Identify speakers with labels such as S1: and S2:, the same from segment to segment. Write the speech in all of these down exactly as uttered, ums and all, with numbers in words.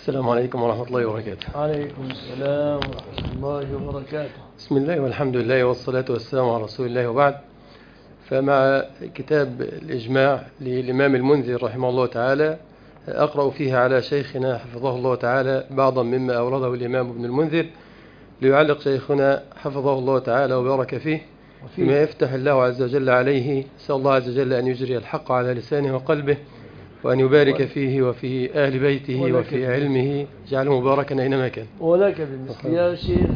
S1: السلام عليكم ورحمة الله وبركاته.
S2: عليكم السلام ورحمة الله وبركاته.
S1: بسم الله والحمد لله والصلاة والسلام على رسول الله وبعد. فمع كتاب الإجماع للإمام المنذر رحمه الله تعالى أقرأ فيه على شيخنا حفظه الله تعالى بعضا مما أورده الإمام ابن المنذر ليعلق شيخنا حفظه الله تعالى وبارك فيه بما يفتح الله عز وجل عليه. أسأل الله عز وجل أن يجري الحق على لسانه وقلبه وأن يبارك فيه وفي أهل بيته وفي علمه، جعله مباركا أينما كان.
S2: ولك بالمثل يا شيخ.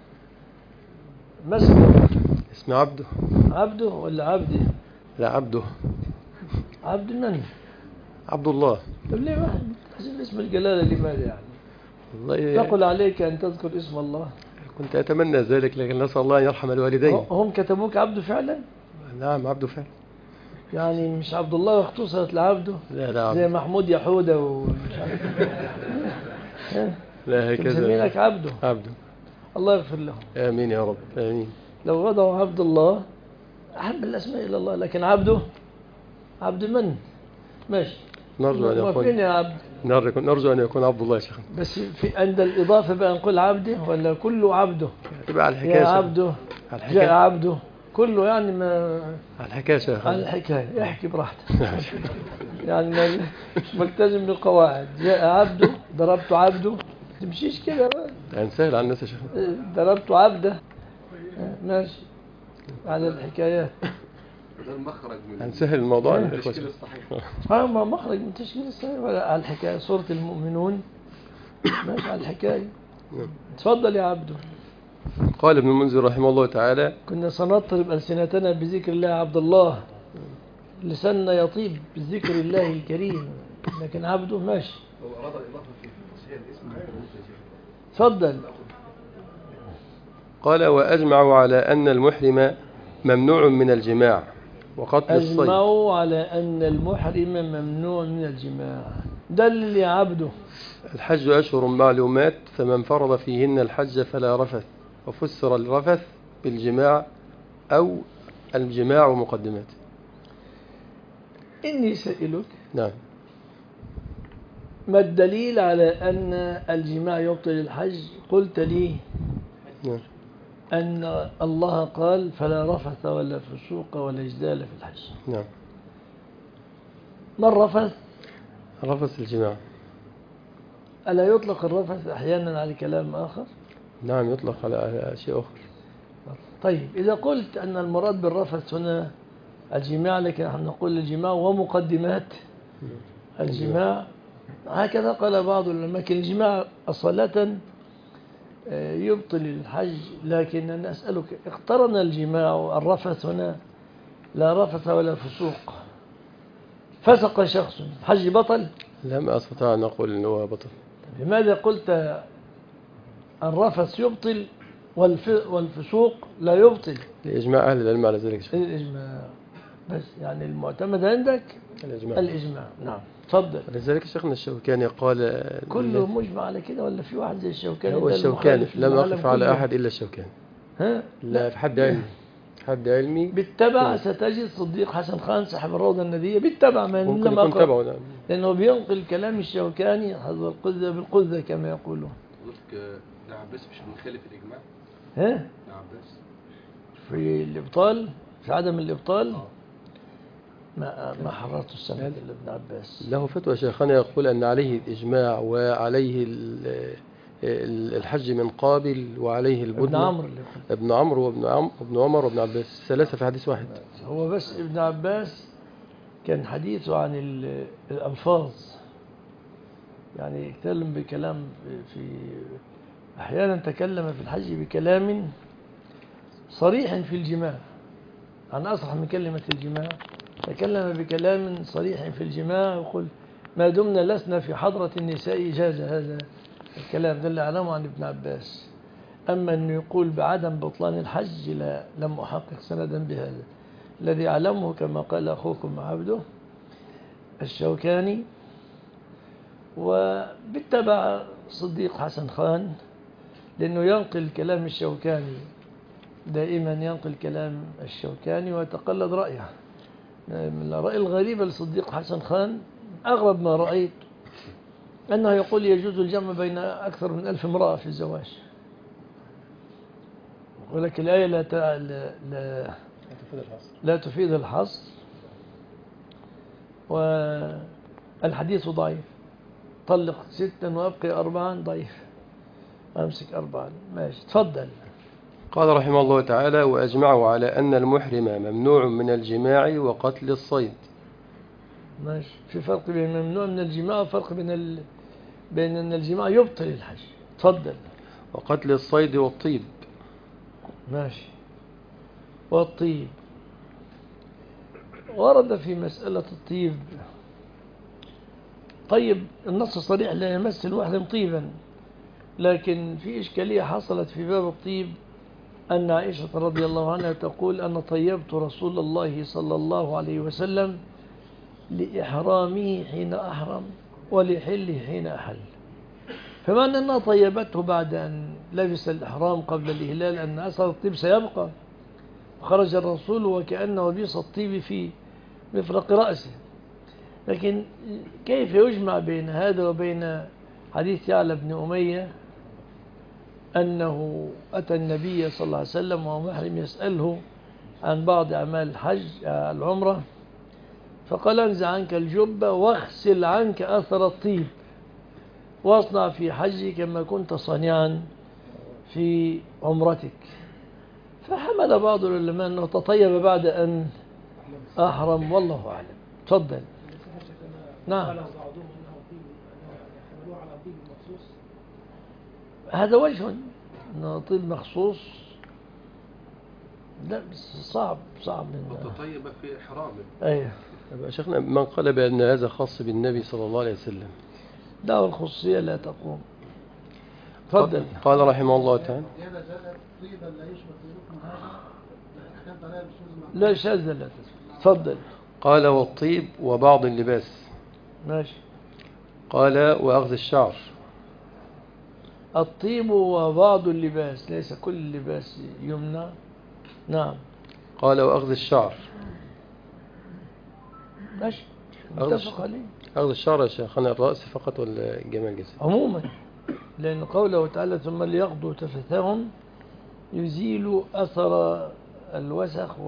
S2: ما اسمه؟
S1: اسم عبده.
S2: عبده ولا عبده؟
S1: لا عبده.
S2: عبد من؟
S1: عبد الله.
S2: طب ليه ما تحسب اسم الجلالة لماذا يعني؟
S1: والله
S2: تقول عليك أن تذكر اسم الله.
S1: كنت أتمنى ذلك، لكن نسأل الله أن يرحم الوالدين.
S2: هم كتبوك عبده فعلا؟
S1: نعم عبده فعلا.
S2: يعني مش عبد الله واختصرت لعبده؟
S1: لا لا
S2: زي محمود يحودة ومش عارف.
S1: لا هكذا.
S2: مسمينك عبده.
S1: عبده.
S2: الله يغفر لهم.
S1: آمين يا رب آمين.
S2: لو وضعوا عبد الله أحب الأسماء إلى الله، لكن عبده عبد من؟ ماشي.
S1: نرجو أن يكون
S2: يا عبد.
S1: نرجو نرجو أن يكون عبد الله يا شيخ.
S2: بس في عند الإضافة بقى نقول عبده ولا كله عبده؟
S1: تبقى على الحكاية.
S2: يا عبده. جاء عبده كله يعني ما.
S1: على الحكاية شيخ.
S2: على الحكاية احكي براحتك. يعني ما مش ملتزم بالقواعد. جاء عبده ضربت عبده تمشيش كده بقى.
S1: يعني سهل على الناس يا شيخ.
S2: ضربت عبده ماشي على الحكايات.
S3: المخرج من
S1: يعني سهل الموضوع
S3: التشكيل الصحيح.
S2: اه ما مخرج من تشكيل الصحيح ولا على الحكاية. سورة المؤمنون ماشي على الحكاية. تفضل يا عبده.
S1: قال ابن المنذر رحمه الله تعالى:
S2: كنا سنطرب ألسنتنا بذكر الله عبد الله، لساننا يطيب بذكر الله الكريم، لكن عبده ماشي.
S3: هو أراد الإضافة في تصحيح الاسم.
S2: تفضل.
S1: قال: وأجمعوا على أن المحرم ممنوع من الجماع وقتل الصيد.
S2: أجمعوا على أن المحرم ممنوع من الجماع. دلل يا عبده.
S1: الحج أشهر معلومات، فمن فرض فيهن الحج فلا رفث. وفسر الرفث بالجماع أو الجماع ومقدمات.
S2: إني سائلك.
S1: نعم.
S2: ما الدليل على أن الجماع يبطل الحج؟ قلت لي
S1: نعم.
S2: أن الله قال: فلا رفث ولا فسوق ولا جدال في الحج.
S1: نعم.
S2: ما الرفث؟
S1: رفث الجماع.
S2: ألا يطلق الرفث أحيانا على كلام آخر؟
S1: نعم يطلق على شيء آخر.
S2: طيب إذا قلت أن المراد بالرفث هنا الجماع، لكن نحن نقول الجماع ومقدمات الجماع، هكذا قال بعض العلماء. لكن الجماع أصالة يبطل الحج، لكن أنا أسألك، اقترن الجماع والرفث هنا، لا رفث ولا فسوق، فسق شخص، الحج بطل؟
S1: لم أستطع أن أقول أنه بطل.
S2: لماذا قلت الرفث يبطل والفسوق لا يبطل؟
S1: لإجماع أهل العلم على ذلك.
S2: الإجماع بس، يعني المعتمد عندك
S1: الإجماع.
S2: الإجماع. نعم تفضل.
S1: لذلك شيخنا الشوكاني قال:
S2: كله مجمع على كده ولا في واحد زي الشوكاني؟
S1: هو الشوكاني لم أقف على أحد إلا الشوكاني.
S2: ها؟
S1: لا في حد علمي. حد علمي
S2: بالتبع ستجد صديق حسن خان صاحب الروضة الندية بالتبع، ما
S1: ممكن يكون تبعه. نعم.
S2: لأنه بينقل كلام الشوكاني هذا القذة بالقذة كما يقولون.
S3: قلت ابن عباس مش بنخالف الإجماع؟
S2: ها؟
S3: ابن عباس
S2: في الإبطال، في عدم الإبطال. ما ما حررت السنة لابن عباس.
S1: له فتوى شيخنا يقول أن عليه الإجماع وعليه الحج من قابل وعليه البدن.
S2: ابن عمرو
S1: ابن عمرو وابن عم وابن عمر وابن عباس ثلاثة في حديث واحد.
S2: هو بس ابن عباس كان حديثه عن الألفاظ، يعني يتكلم بكلام في أحيانا تكلم في الحج بكلام صريح في الجماع، عن أصح من كلمة الجماع. تكلم بكلام صريح في الجماع يقول: ما دمنا لسنا في حضرة النساء جاز هذا الكلام. ده اللي أعلمه عن ابن عباس. أما أنه يقول بعدم بطلان الحج لا، لم أحقق سندا بهذا. الذي أعلمه كما قال أخوكم عبده الشوكاني، وبالتبع صديق حسن خان، لأنه ينقل كلام الشوكاني دائما، ينقل كلام الشوكاني ويتقلد رأيه. من الرأي الغريب لصديق حسن خان، أغرب ما رأيت أنه يقول يجوز الجمع بين أكثر من ألف امرأة في الزواج، ولكن الآية لا لا لا, لا تفيد الحصر، والحديث ضعيف. طلق ستا وأبقي أربعا ضعيف، أمسك أربعا. ماشي، تفضل.
S1: قال رحمه الله تعالى: وأجمعوا على أن المحرم ممنوع من الجماع وقتل الصيد.
S2: ماشي، في فرق بين ممنوع من الجماع وفرق بين ال... بين أن الجماع يبطل الحج. تفضل.
S1: وقتل الصيد والطيب.
S2: ماشي. والطيب ورد في مسألة الطيب. طيب، النص صريح لا يمس المحرم طيبا، لكن في إشكالية حصلت في باب الطيب، أن عائشة رضي الله عنها تقول: أنا طيبت رسول الله صلى الله عليه وسلم لإحرامه حين أحرم ولحله حين أحل. فمعنى أنها طيبته بعد أن لبس الإحرام قبل الإهلال أن أثر الطيب سيبقى، خرج الرسول وكأنه بيص الطيب في مفرق رأسه. لكن كيف يجمع بين هذا وبين حديث يعلى بن أمية أنه أتى النبي صلى الله عليه وسلم وهو محرم يسأله عن بعض أعمال الحج العمرة، فقال: انزع عنك الجبة واغسل عنك أثر الطيب واصنع في حجك كما كنت صانعا في عمرتك. فحمل بعض العلماء أنه تطيب بعد أن أحرم، والله أعلم. تفضل. نعم، هذا وجه أنه طيب مخصوص. لا بس صعب صعب
S3: وتطيب في إحرامه.
S2: أيه.
S1: شيخنا، من قال بأن هذا خاص بالنبي صلى الله عليه وسلم؟
S2: لا، الخصوصية لا تقوم. تفضل.
S1: قال رحمه الله تعالى:
S2: لا شاذ لا تسمع. تفضل.
S1: قال: والطيب وبعض اللباس.
S2: ماشي.
S1: قال: وأخذ الشعر.
S2: الطيب وبعض اللباس، ليس كل اللباس يمنع. نعم.
S1: قال: وأخذ الشعر.
S2: ماشي، متفق عليه.
S1: أخذ الشعر يا شيخنا الرأس فقط ولا جميع الجسد؟
S2: عموما، لأن قوله تعالى: ثم ليقضوا تفثهم، يزيل أثر الوسخ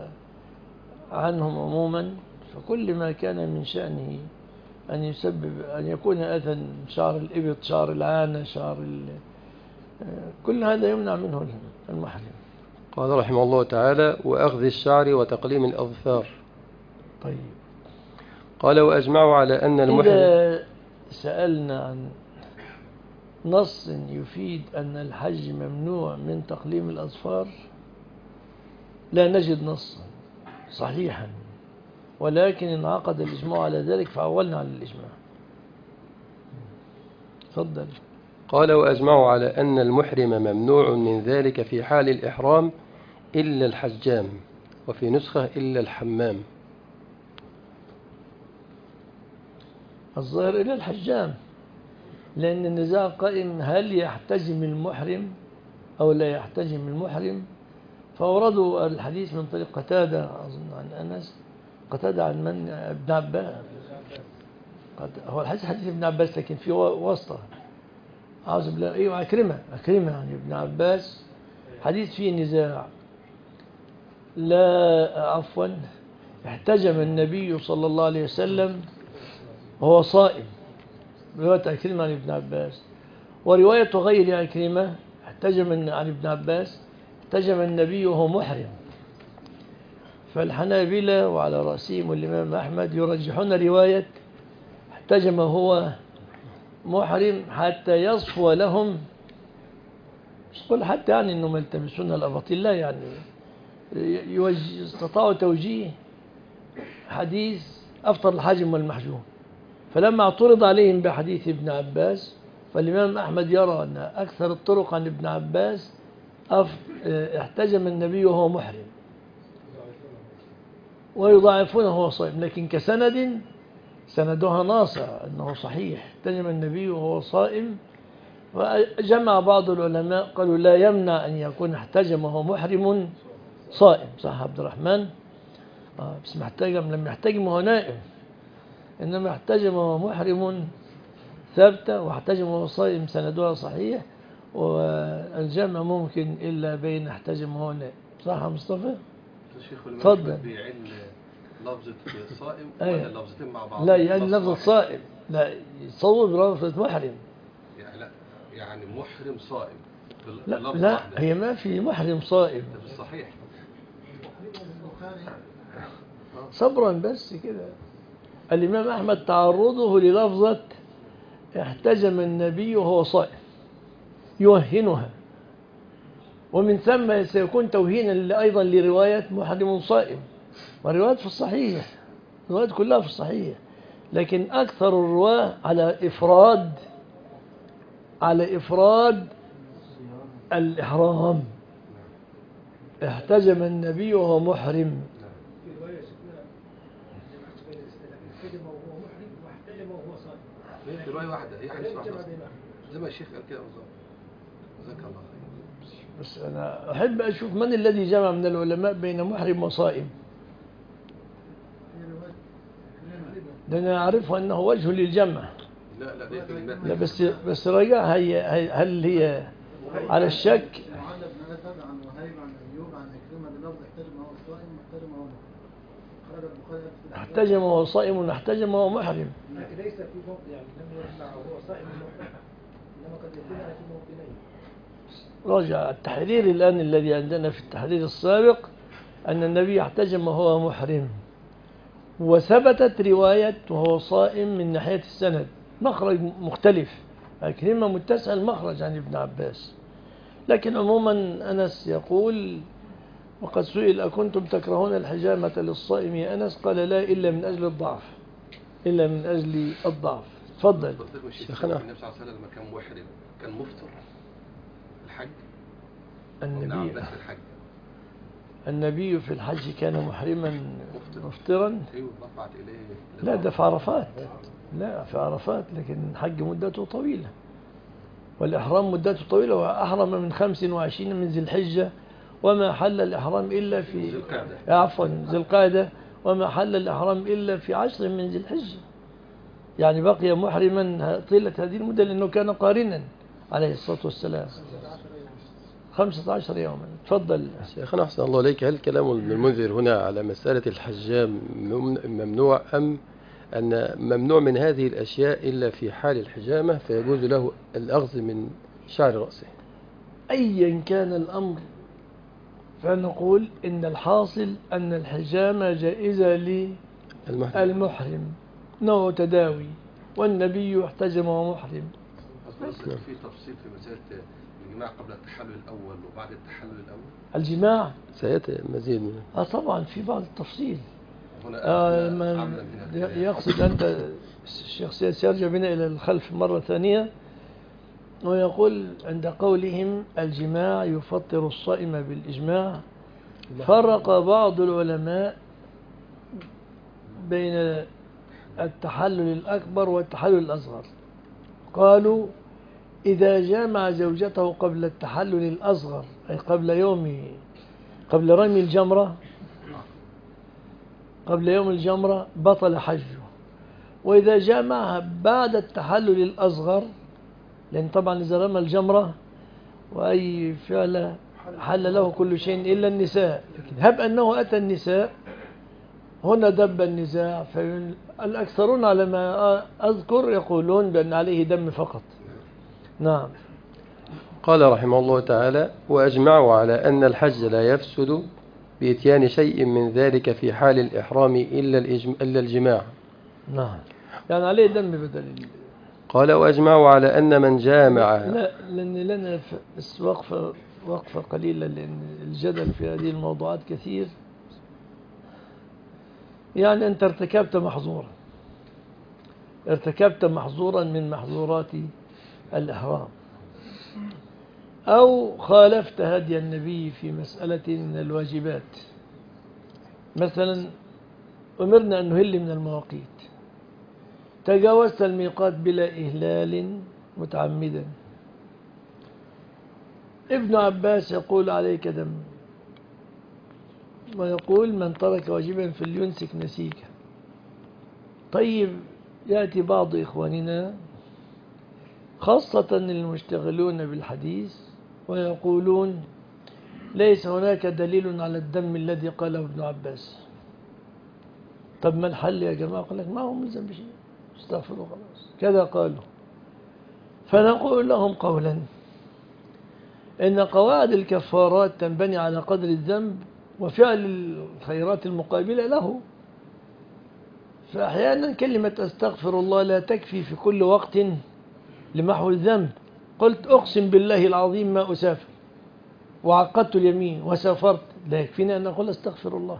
S2: وعنهم عموما. فكل ما كان من شأنه أن يسبب أن يكون أذى، شعر الإبط، شعر العانة، شعر ال... كل هذا يمنع منه المحرم.
S1: قال رحمه الله تعالى: وأخذ الشعر وتقليم الأظفار.
S2: طيب.
S1: قال: وأجمعوا على أن المحرم.
S2: إذا سألنا عن نص يفيد أن الحج ممنوع من تقليم الأظفار لا نجد نصا صحيحا، ولكن انعقد الإجماع على ذلك فأولنا على الإجماع. تفضل.
S1: قال: وأجمعوا على أن المحرم ممنوع من ذلك في حال الإحرام إلا الحجام، وفي نسخة إلا الحمام.
S2: الظاهر إلى الحجام، لأن النزاع قائم هل يحتجم المحرم أو لا يحتجم المحرم. فأوردوا الحديث من طريق قتادة أظن عن أنس، قتادة عن من؟ ابن عباس. هو الحديث حديث ابن عباس لكن في واسطة. أعوذ بالله. أيوة، أكرمة أكرمة يعني ابن عباس. حديث فيه نزاع. لا عفوا احتجم النبي صلى الله عليه وسلم وهو صائم، رواية أكرمة عن ابن عباس. ورواية غير أكرمة احتجم عن ابن عباس احتجم النبي وهو محرم. فالحنابلة وعلى رأسهم الإمام أحمد يرجحون رواية احتجم هو محرم حتى يصفو لهم، مش قل حتى يعني أنهم يلتمسون الأباطيل، لا، يعني استطاعوا توجيه حديث أفطر الحاجم والمحجوم. فلما اعترض عليهم بحديث ابن عباس، فالإمام أحمد يرى أن أكثر الطرق عن ابن عباس احتجم النبي وهو محرم، ويضاعفونه وهو صائم، لكن كسند سندها ناصع أنه صحيح احتجم النبي وهو صائم. وجمع بعض العلماء قالوا لا يمنع أن يكون احتجم وهو محرم صائم. صح عبد الرحمن؟ آه بس محتجم لم يحتجم وهو نائم، إنما احتجم وهو محرم ثابتة، واحتجم وهو صائم سندها صحيح، والجمع ممكن إلا بين احتجم وهو نائم. صح يا مصطفى؟
S3: الشيخ الإمام
S2: اتفضل.
S3: أحمد بيعل لفظة صائم
S2: أيوة.
S3: ولا اللفظتين مع بعض؟
S2: لا يعني
S3: لفظ
S2: لفظة
S3: واحد.
S2: صائم، لا يصوب لفظة محرم.
S3: يعني لا يعني محرم صائم بال-
S2: لا
S3: بلفظ
S2: لا
S3: واحدة.
S2: هي ما في محرم صائم.
S3: ده في الصحيح.
S2: صبرا بس كده. الإمام أحمد تعرضه للفظة احتجم النبي وهو صائم يوهنها، ومن ثم سيكون توهينا أيضا لرواية محرم صائم، والروايات في الصحيح، الروايات كلها في الصحيح، لكن أكثر الرواة على إفراد على إفراد الإحرام. احتجم النبي وهو محرم.
S4: في رواية شفنا جمعت بين الاستدلال احتجم وهو محرم واحتجم وهو صائم.
S3: في رواية واحدة هي حديث واحد
S4: جمع
S3: أصلاً.
S4: بينهم.
S3: زي ما الشيخ قال كده بالظبط. جزاك الله خير.
S2: بس أنا أحب أشوف من الذي جمع من العلماء بين محرم وصائم. ده أنا أعرفه أنه وجه للجمع.
S3: لا لا دي كلمات.
S2: لا بس بس رجع هي هي- هل هي على الشك؟
S5: معاذ بن اسد عن وهيب عن ايوب عن عكرمه بلفظ احتجم وهو صائم واحتجم وهو محرم. خرج البخاري في الأحكام.
S2: احتجم وهو صائم واحتجم وهو محرم.
S4: لكن ليس في موقع، يعني لم يجمع وهو صائم محرم، انما قد يكون في موطنين.
S2: راجع التحرير الآن الذي عندنا في التحرير السابق أن النبي احتجم وهو محرم، وثبتت رواية وهو صائم من ناحية السند، مخرج مختلف، عكرمة متسع المخرج عن ابن عباس. لكن عموما أنس يقول: وقد سئل أكنتم تكرهون الحجامة للصائم يا أنس؟ قال: لا، إلا من أجل الضعف، إلا من أجل الضعف. تفضل.
S1: شيخنا.
S3: النبي صلى الله عليه وسلم لما كان محرم كان مفطر الحج.
S2: النبي
S3: ابن عباس في الحج.
S2: النبي في الحج كان محرما مفطرا.
S3: ايوه رفعت اليه.
S2: لا ده في عرفات، لا في عرفات، لكن الحج مدته طويلة والإحرام مدته طويلة، وأحرم من خمس وعشرين من ذي الحجة، وما حل الإحرام إلا في
S3: ذي القعدة.
S2: عفوا ذي القعدة، وما حل الإحرام إلا في عشر من ذي الحجة، يعني بقي محرما طيلة هذه المدة لأنه كان قارنا عليه الصلاة والسلام. خمسة عشر يوما. تفضل.
S1: شيخنا أحسن الله إليك، هل كلام ابن المنذر هنا على مسألة الحجام ممنوع، أم أن ممنوع من هذه الأشياء إلا في حال الحجامة فيجوز له الأخذ من شعر رأسه؟
S2: أيا كان الأمر فنقول إن الحاصل أن الحجامة جائزة للمحرم، نوع تداوي، والنبي احتجم ومحرم.
S3: بس في تفصيل في مسألة الجماع قبل التحلل الأول وبعد التحلل الأول.
S2: الجماع
S1: سيأتي مزيد منه.
S2: آه طبعا في بعض التفصيل.
S3: هنا
S2: آه
S3: هنا
S2: من
S3: عملاً هنا.
S2: يقصد أنت الشيخ سيد سيرجع بنا إلى الخلف مرة ثانية، ويقول عند قولهم الجماع يفطر الصائم بالإجماع، فرق بعض العلماء بين التحلل الأكبر والتحلل الأصغر. قالوا إذا جامع زوجته قبل التحلل الأصغر، أي قبل يوم قبل رمي الجمرة، قبل يوم الجمرة بطل حجه. وإذا جامعها بعد التحلل الأصغر، لأن طبعا إذا رمى الجمرة وأي فعل حل له كل شيء إلا النساء، لكن هب أنه أتى النساء، هنا دب النزاع. فالأكثرون على ما أذكر يقولون بأن عليه دم فقط. نعم.
S1: قال رحمه الله تعالى: وأجمعوا على أن الحج لا يفسد بإتيان شيء من ذلك في حال الإحرام إلا, إلا الجماع.
S2: نعم، يعني عليه دم بدل.
S1: قال: وأجمعوا على أن من جامع.
S2: لا، لأن لنا بس وقفة وقفة قليلة، لأن الجدل في هذه الموضوعات كثير. يعني أنت ارتكبت محظورا ارتكبت محظورا من محظورات الإحرام، أو خالفت هدي النبي في مسألة من الواجبات. مثلا أمرنا أن نهل من المواقيت، تجاوزت الميقات بلا إهلال متعمدا، ابن عباس يقول عليك دم، ويقول من ترك واجبا فلينسك نسيكا. طيب يأتي بعض إخواننا خاصة المشتغلون بالحديث ويقولون ليس هناك دليل على الدم الذي قاله ابن عباس. طب ما الحل يا جماعة؟ قال لك ما هو ملزم بشيء، استغفروا خلاص، كذا قالوا. فنقول لهم قولا إن قواعد الكفارات تنبني على قدر الذنب وفعل الخيرات المقابلة له. فأحيانا كلمة أستغفر الله لا تكفي في كل وقت لمحو الذنب. قلت أقسم بالله العظيم ما أسافر وعقدت اليمين وسافرت، لا يكفيني أن أقول أستغفر الله.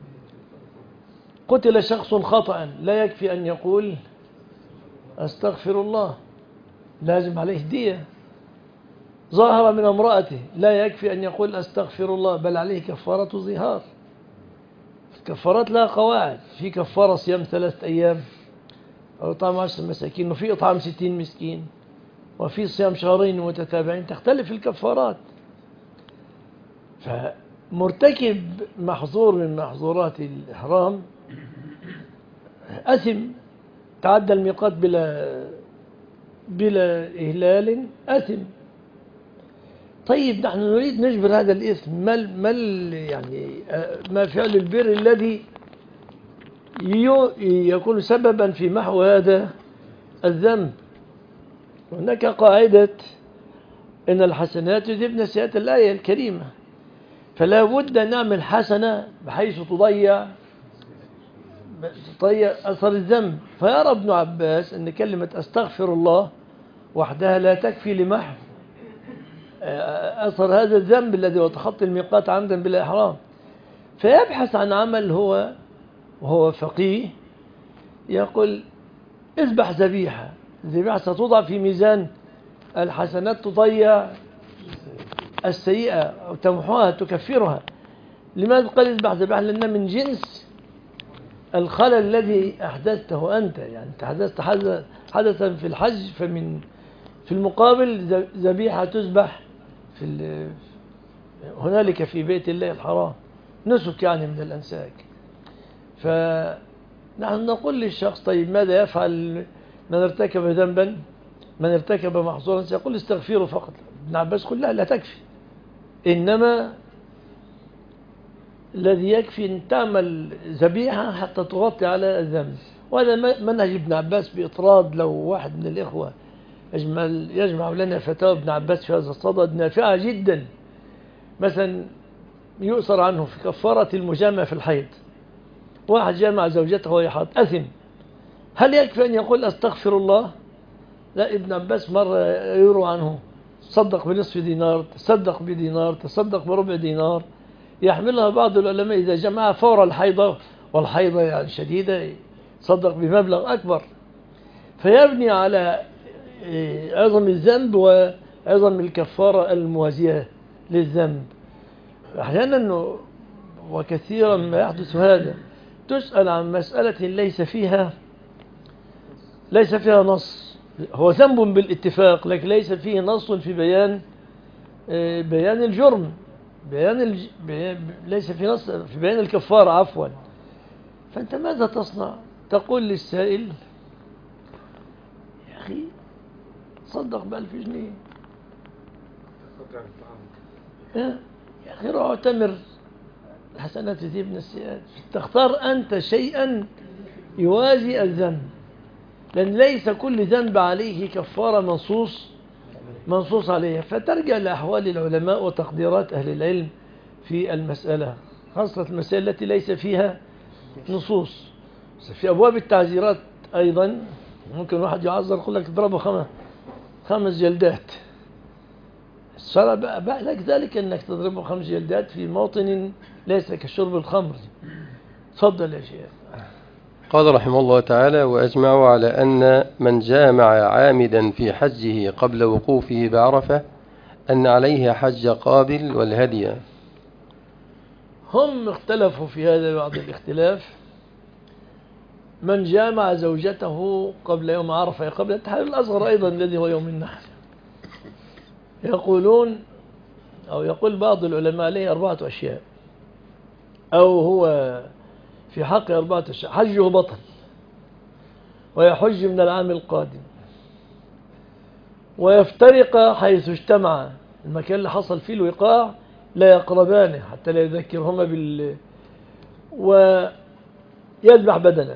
S2: قتل شخص خطأ، لا يكفي أن يقول أستغفر الله، لازم عليه دية. ظاهر من امرأته، لا يكفي أن يقول أستغفر الله، بل عليه كفارة ظهار. الكفارات لها قواعد، في كفارة صيام ثلاثة أيام أو إطعام عشر مساكين، وفي إطعام ستين مسكين، وفي صيام شهرين متتابعين، تختلف الكفارات. فمرتكب محظور من محظورات الإحرام أثم، تعدى الميقات بلا بلا إهلال أثم. طيب نحن نريد نجبر هذا الإثم، ما ما يعني ما فعل البر الذي يكون سببا في محو هذا الذنب؟ هناك قاعدة إن الحسنات يذهبن السيئات، الآية الكريمة. فلا بد أن نعمل حسنة بحيث تضيع تضيع أثر الذنب. فيرى ابن عباس أن كلمة أستغفر الله وحدها لا تكفي لمحو أثر هذا الذنب الذي هو تخطي الميقات عمدا بالإحرام. فيبحث عن عمل هو وهو فقيه، يقول اذبح ذبيحة، الذبيحة ستوضع في ميزان الحسنات تضيع السيئة أو تمحوها تكفرها. لماذا قال اذبح ذبيحة؟ لأنها من جنس الخلل الذي أحدثته أنت، يعني أنت حدثت حدثا في الحج، فمن في المقابل ذبيحة تذبح في هنالك في بيت الله الحرام، نسك يعني من الأنساك. فنحن نقول للشخص طيب ماذا يفعل من ارتكب ذنبا، من ارتكب محظورا؟ سيقول استغفره فقط. ابن عباس قل لا لا تكفي، إنما الذي يكفي أن تعمل ذبيحة حتى تغطي على الذنب. وهذا منهج ابن عباس بإطراد. لو واحد من الإخوة يجمل يجمع لنا فتاوى ابن عباس في هذا الصدد نافعة جدا. مثلا يؤثر عنه في كفارة المجامع في الحيض، واحد جامع زوجته وهي حاض أثم، هل يكفي أن يقول أستغفر الله؟ لا، ابن عباس مرة يروى عنه تصدق بنصف دينار، تصدق بدينار، تصدق بربع دينار، يحملها بعض العلماء إذا جمع فور الحيضة، والحيضة يعني شديدة، صدق بمبلغ أكبر. فيبني على عظم الذنب وعظم الكفارة الموازية للذنب. أحيانا وكثيرا ما يحدث هذا، تسأل عن مسألة ليس فيها ليس فيها نص، هو ذنب بالاتفاق، لكن ليس فيه نص في بيان بيان الجرم، بيان الج... بيان... ليس في نص في بيان الكفارة عفوا. فأنت ماذا تصنع؟ تقول للسائل يا أخي صدق بألف جنيه، يا أخي روح اعتمر، الحسنات تذهبن السيئات. تختار أنت شيئا يوازي الذنب، لأن ليس كل ذنب عليه كفارة منصوص منصوص عليها. فترجع لأحوال العلماء وتقديرات أهل العلم في المسألة، خاصة المسألة التي ليس فيها نصوص. في أبواب التعزيرات أيضا ممكن واحد يعذر يقول لك اضربه خمس خمس جلدات. الشرع بقى لك ذلك أنك تضربه خمس جلدات في موطن ليس كشرب الخمر. تفضل يا شيخ.
S1: قال رحمه الله تعالى: وأجمعوا على أن من جامع عامدا في حجه قبل وقوفه بعرفة أن عليه حج قابل والهدي.
S2: هم اختلفوا في هذا بعض الاختلاف. من جامع زوجته قبل يوم عرفة، قبل التحلل الأصغر أيضا الذي هو يوم النحر، يقولون أو يقول بعض العلماء عليه أربعة أشياء، أو هو في حق أربعة أشياء: حجه بطل، ويحج من العام القادم، ويفترق حيث اجتمع. المكان اللي حصل فيه الوقاع لا يقربانه حتى لا يذكرهما بال ويذبح بدنا،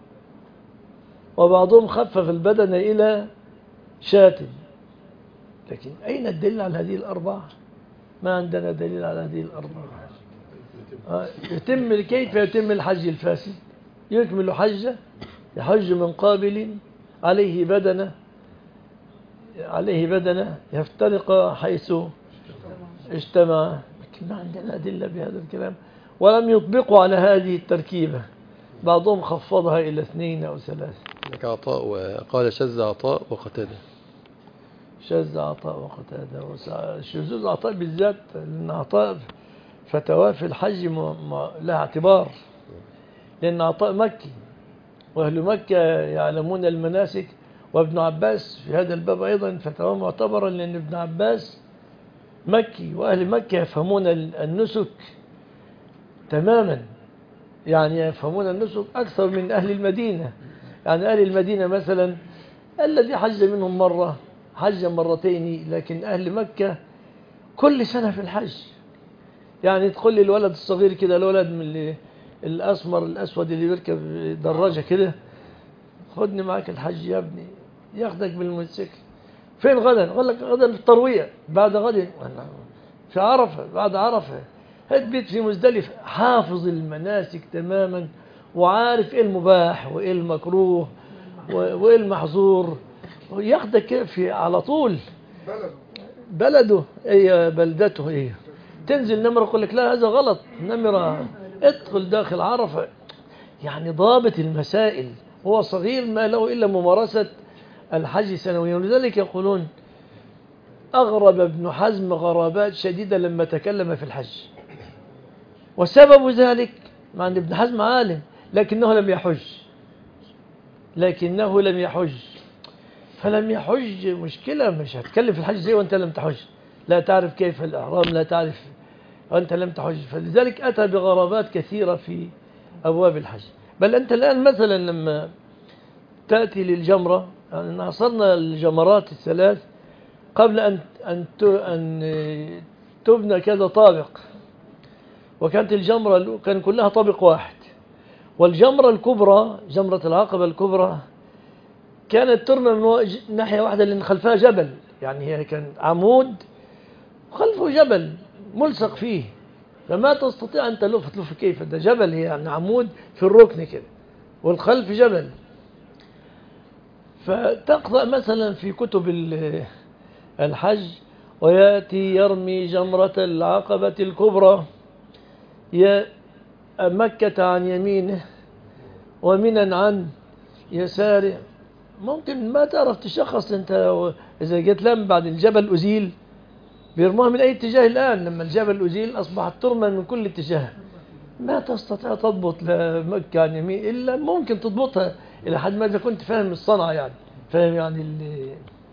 S2: وبعضهم خفف البدن إلى شاة. لكن أين الدليل على هذه الأربعة؟ ما عندنا دليل على هذه الأربعة. يتم كيف يتم الحج الفاسد؟ يكمل حجه، يحج من قابل عليه بدنه عليه بدنه يفترق حيث اجتمع. لكن ما عندنا أدلة بهذا الكلام، ولم يطبقوا على هذه التركيبة. بعضهم خفضها إلى اثنين أو ثلاثة.
S1: لك عطاء، وقال شذ عطاء وقتاده.
S2: شذ عطاء وقتاده. شذوذ عطاء بالذات، لأن عطاء فتواه في الحج لها اعتبار، لأن عطاء مكي وأهل مكة يعلمون المناسك. وابن عباس في هذا الباب أيضا فتواه معتبرا، لأن ابن عباس مكي وأهل مكة يفهمون النسك تماما، يعني يفهمون النسك أكثر من أهل المدينة. يعني أهل المدينة مثلا الذي حج منهم مرة حج مرتين، لكن أهل مكة كل سنة في الحج. يعني تقول لي الولد الصغير كده، الولد من اللي الأسمر الأسود اللي بيركب دراجة كده، خدني معاك الحج يا ابني، ياخدك بالموتوسيكل. فين غدا؟ قال لك غدا في التروية، بعد غد في عرفة، بعد عرفة هتبيت في مزدلفة. حافظ المناسك تماما، وعارف ايه المباح وايه المكروه وايه المحظور، ياخدك في على طول. بلده ايه، بلدته ايه. تنزل نمرة يقول لك لا هذا غلط، نمرة ادخل داخل عرفة. يعني ضابط المسائل، هو صغير ما له إلا ممارسة الحج سنويا. ولذلك يقولون أغرب ابن حزم غرابات شديدة لما تكلم في الحج، وسبب ذلك مع أن ابن حزم عالم لكنه لم يحج لكنه لم يحج فلم يحج مشكلة. مش هتكلم في الحج زي وأنت لم تحج، لا تعرف كيف الإحرام، لا تعرف وأنت لم تحج. فلذلك أتى بغرابات كثيرة في أبواب الحج. بل أنت الآن مثلا لما تأتي للجمرة، يعني عصرنا الجمرات الثلاث قبل أن أن أن تبنى كذا طابق، وكانت الجمرة كان كلها طابق واحد. والجمرة الكبرى جمرة العقبة الكبرى كانت ترمى من ناحية واحدة لأن خلفها جبل، يعني هي كان عمود وخلفه جبل ملصق فيه، فما تستطيع أن تلف تلف كيف، ده جبل، هي يعني عمود في الركن كده والخلف جبل. فتقرأ مثلا في كتب الحج ويأتي يرمي جمرة العقبة الكبرى يا مكة عن يمينه ومنا عن يساره. ممكن ما تعرف تشخص انت اذا جيت لم بعد الجبل أزيل بيرموها من اي اتجاه. الان لما الجبل أزيل اصبحت ترمى من كل اتجاه، ما تستطيع تضبط لمكة عن يمين، الا ممكن تضبطها الى حد ما اذا كنت فاهم الصنعة، يعني فاهم يعني اللي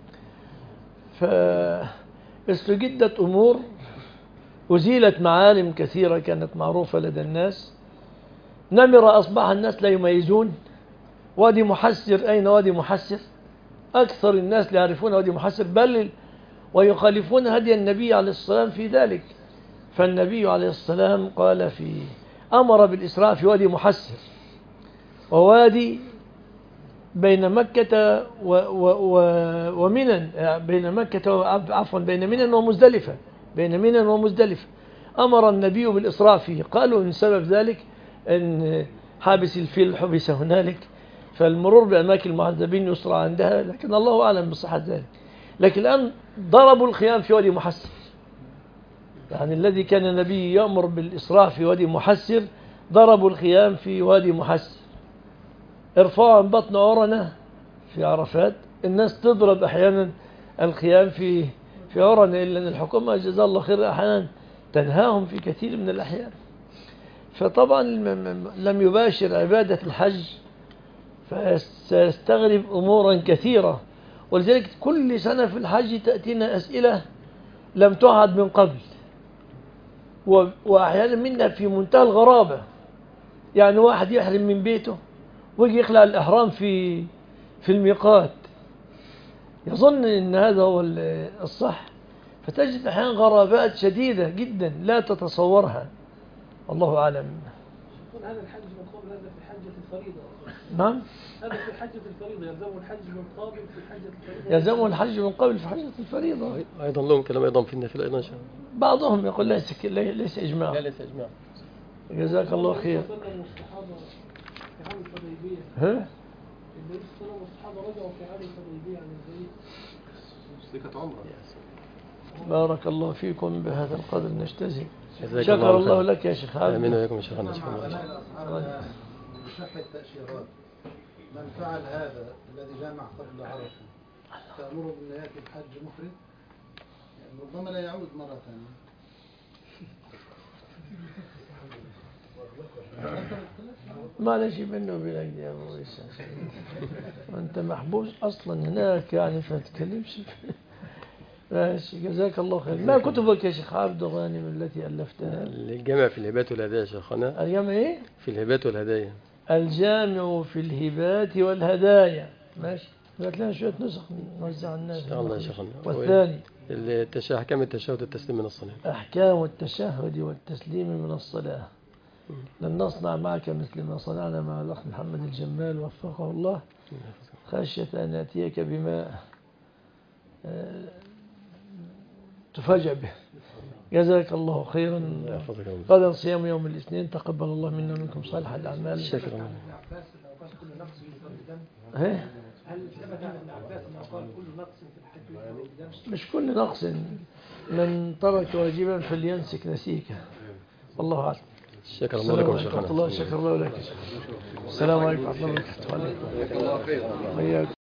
S2: فاستجدت امور، أزيلت معالم كثيرة كانت معروفة لدى الناس. نمرة أصبح الناس لا يميزون. وادي محسر، أين وادي محسر؟ أكثر الناس لا يعرفون وادي محسر، بل ويخالفون هدي النبي عليه الصلاة والسلام في ذلك. فالنبي عليه السلام قال في أمر بالإسراء في وادي محسر، ووادي بين مكة ومنى، بين مكة عفوا بين منى ومزدلفة، بين منى ومزدلفة أمر النبي بالإسراء فيه. قالوا إن سبب ذلك أن حابس الفيل حبس هنالك، فالمرور بأماكن المعذبين يسرى عندها، لكن الله أعلم بصحة ذلك. لكن الآن ضربوا الخيام في وادي محسر، يعني الذي كان النبي يأمر بالإسراء في وادي محسر ضربوا الخيام في وادي محسر. ارفعوا عن بطن عرنة في عرفات، الناس تضرب أحيانا الخيام في في عرنة، إلا أن الحكومة جزاها الله خير أحيانا تنهاهم في كثير من الأحيان. فطبعا لم يباشر عبادة الحج فسيستغرب أمورا كثيرة. ولذلك كل سنة في الحج تأتينا أسئلة لم تعهد من قبل، وأحيانا منها في منتهى الغرابة. يعني واحد يحرم من بيته ويجي يخلع الإحرام في في الميقات، يظن أن هذا هو الصح، فتجد أحيانا غرابات شديدة جدا لا تتصورها. الله أعلم.
S4: يكون هذا الحج من قبل هذا في حجة الفريضة.
S2: نعم،
S4: هذا في حجة الفريضة يلزمه الحج من قبل في حجة الفريضة.
S2: يلزمه الحج من قبل في حجة الفريضة.
S1: أيضا لهم كلام أيضا في النافلة أيضا شاء.
S2: بعضهم يقول ليس ليس إجماع.
S1: لا ليس إجماع.
S2: جزاك الله خير.
S4: النبي صلى الله عليه وسلم والصحابة في عام الحديبية.
S2: ها؟
S4: النبي صلى الله عليه وسلم والصحابة رجعوا في عام الحديبية عن البيت.
S3: دي كانت عمرة.
S2: بارك الله فيكم، بهذا القدر نجتزي.
S1: جزاك
S2: شكر الله
S1: خير.
S2: لك يا شيخ عبد.
S1: آمين وإياكم يا شيخنا.
S5: بصحة التأشيرات، من فعل هذا الذي جامع قبل عرفة تأمره بأن يأتي بحج مفرد، يعني ربما لا يعود مرة ثانية.
S2: معلش منه بلاك يا ابو عيسى، انت محبوس اصلا هناك يعني فما تتكلمش. ماشي، جزاك الله خير. ما كتبك يا شيخ عبد غانم التي الفتها؟
S1: الجامع في الهبات والهدايا يا شيخنا.
S2: الجامع ايه؟
S1: في الهبات والهدايا.
S2: الجامع في الهبات والهدايا. ماشي، هات لنا شويه نسخ نوزع الناس.
S1: إن شاء الله يا شيخنا.
S2: والثاني
S1: التشهد، أحكام التشهد والتسليم من الصلاة.
S2: احكام التشهد والتسليم من الصلاه. لن نصنع معك مثل ما صنعنا مع الأخ محمد الجمال وفقه الله، خشية أن نأتيك بما تفاجأ به. جزاك الله خيرا. غدا صيام يوم الاثنين، تقبل الله منا ومنكم صالح الأعمال.
S1: شكرا.
S2: هل
S4: ثبت عن ابن عباس انه قال كل نقص في الحج والدم؟
S2: مش كل نقص، من ترك واجبا فلينسك نسيكه. الله أعلم.
S1: شكرا الله لكم شيخنا.
S2: الله شكر الله لك. السلام عليكم ورحمة الله وبركاته.